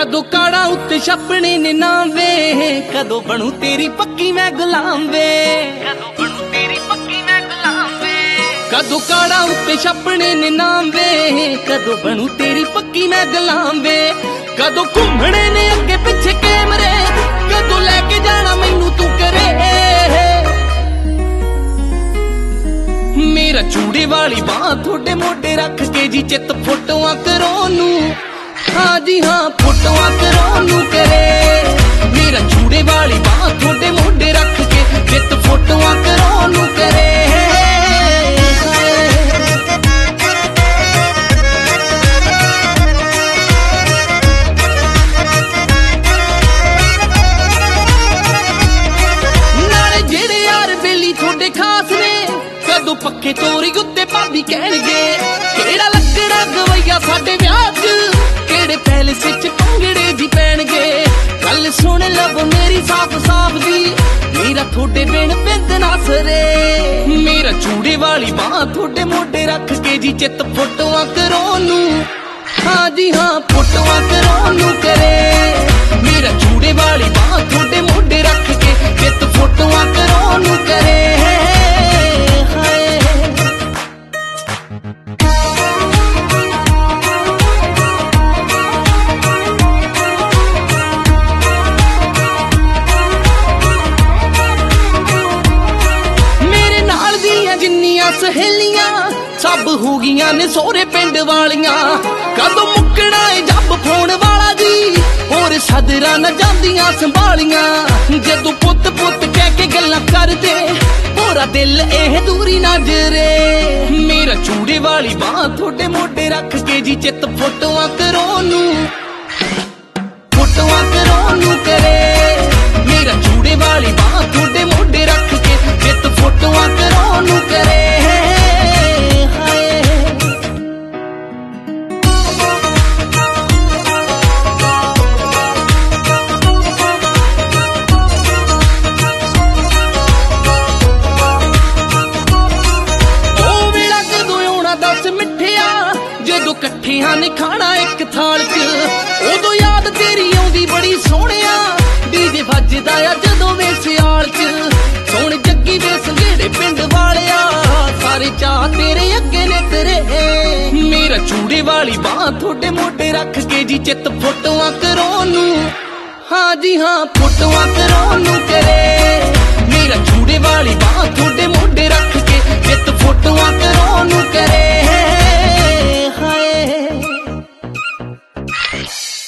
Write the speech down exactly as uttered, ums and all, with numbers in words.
कदों काड़ा उत्ते छपने ने नाम वे, कदों बनू तेरी पक्की मैं गुलाम वे, कदों बनू तेरी पक्की मैं गुलाम वे। कदों काड़ा उत्ते छपने ने नाम वे, कदों बनू तेरी पक्की मैं गुलाम वे। कदों घूमने ने अगे पिछे कैमरे, कदों लैके जाना मैनू तू करे। मेरा चूड़े वाली बां थोड़े मोडे रख के जी चित फोटोआं करो नू, हाँ जी हाँ फोटोआं करो नू करे। मेरा चूड़े वाली बां थोड़े मोडे रख के चित फोटोआं करो नू करे। नाले जेड़े यार बेली थोड़े खास ने, कदों पक्के तोरी उत्ते भाभी कहणगे केड़ा लकड़ा गवैया साडे विआह च, केड़े पैलेस च भंगड़े जी पैणगे। गल सुन लब मेरी साफ साफ दी, मेरा थोड़े बिन बिंद ना सरे। मेरा चूड़े वाली बां थोड़े मोडे रख के जी चित फोटोआं करो नू, हाँ जी हाँ फोटोआं करो नू करे। मेरा चूड़े वाली बां थोड़े मोडे रख के चित फोटोआं करो नू करे। सहेलियां सब हो गईयां ने सोहरे पिंड वालियां, कदों मुकना है जब फोन वाला जी, होर सदरा न जांदियां संभालियां। जदों पुत पुत कह के गल्लां करदे, पूरा दिल एह दूरी नजरे। मेरा चूड़े वाली बां थोड़े मोडे रख के जी चित फोटोआं करो नू, फोटोआं करो नू करे। मेरा चूड़े वाली बां थोड़े मोडे रख के चित फोटोआं करो नू करे। कट्ठियां ने खाना एक थाल च, उदों याद तेरी आउंदी बड़ी सोहणिया, डीजे वजदा आ जदों वे सियाल च। सुण जग्गी दे संघेड़े पिंड वालिया, सारे चाह तेरे अगे ने तेरे। मेरा चूड़े वाली बां थोड़े मोडे रख के जी चित फोटोआं करो नू, हाँ जी हाँ फोटोआं करो नू करे। मेरा चूड़े वाली बां थोड़े मोडे रख के चित फोटोआं करो नू करे।